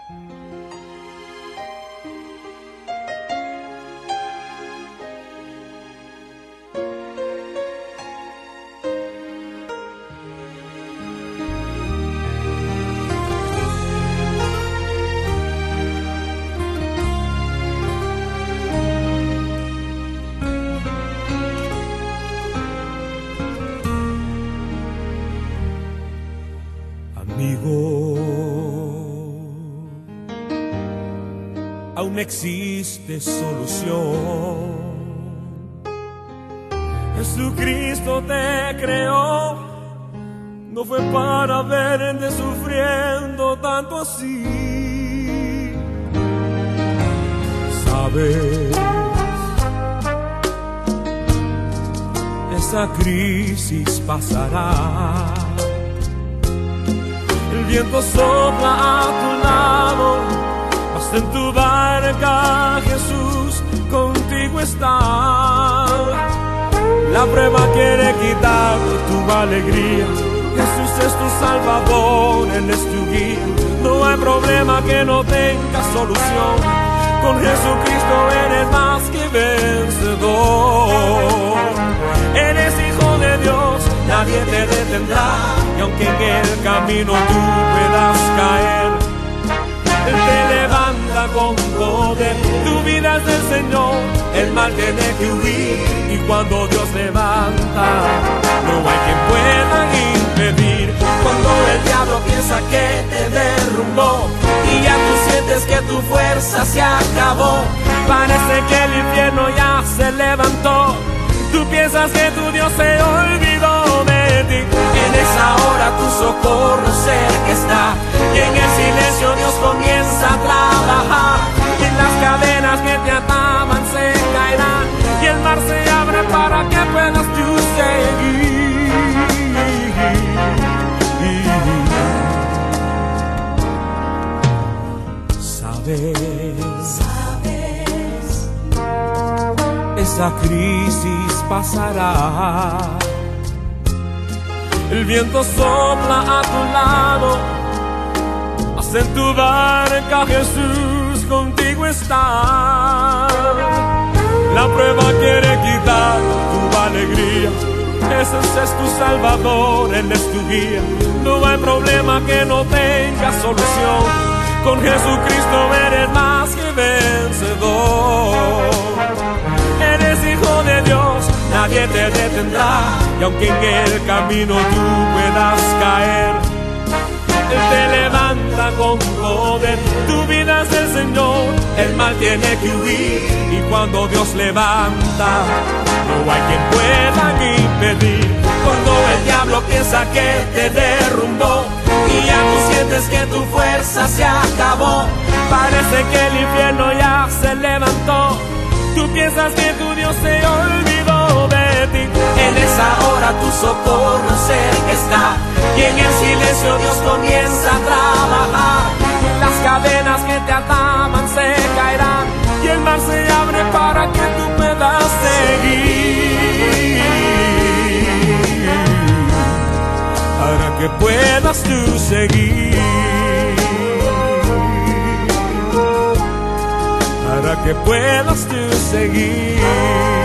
Amigo, aún existe solución. Jesucristo te creó, no fue para verte sufriendo tanto así. Sabes, esa crisis pasará. El viento sopla a tu lado, mas en tu barca Jesús contigo está. La prueba quiere quitar tu alegría. Jesús es tu salvador, Él es tu guía. No hay problema que no tenga solución. Con Jesucristo eres más que vencedor. Eres hijo de Dios, nadie te detendrá. Y aunque en el camino tú puedas caer, Él te levanta con poder. Tu vida es del Señor, el mal tiene que huir. Y cuando Dios levanta, no hay quien pueda impedir. Cuando el diablo piensa que te derrumbó y ya tú sientes que tu fuerza se acabó, parece que el infierno ya se levantó. Tú piensas que tu Dios se olvidó de ti. En esa hora tu socorro cerca está, y en el silencio Dios comienza a trabajar. Y las cadenas que te ataban se caerán, y el mar se abre para que puedas tú seguir. Sabes, esa crisis pasará. El viento sopla a tu lado, mas en tu barca Jesús contigo está. La prueba quiere quitar tu alegría. Jesús es tu salvador, Él es tu guía. No hay problema que no tenga solución. Con Jesucristo eres más que vencedor. Eres hijo de Dios, nadie te detendrá. Y aunque en el camino tú puedas caer, Él te levanta con poder. Tu vida es del Señor, el mal tiene que huir. Y cuando Dios levanta, no hay quien pueda impedir. Cuando el diablo piensa que te derrumbó y ya tú sientes que tu fuerza se acabó, parece que el infierno ya se levantó. Tú piensas que tu Dios se olvidó de ti. En esa hora tu socorro cerca está, y en el silencio Dios comienza a trabajar. Las cadenas que te ataban se caerán, y el mar se abre para que tú puedas seguir. Para que puedas tú seguir. Para que puedas tú seguir.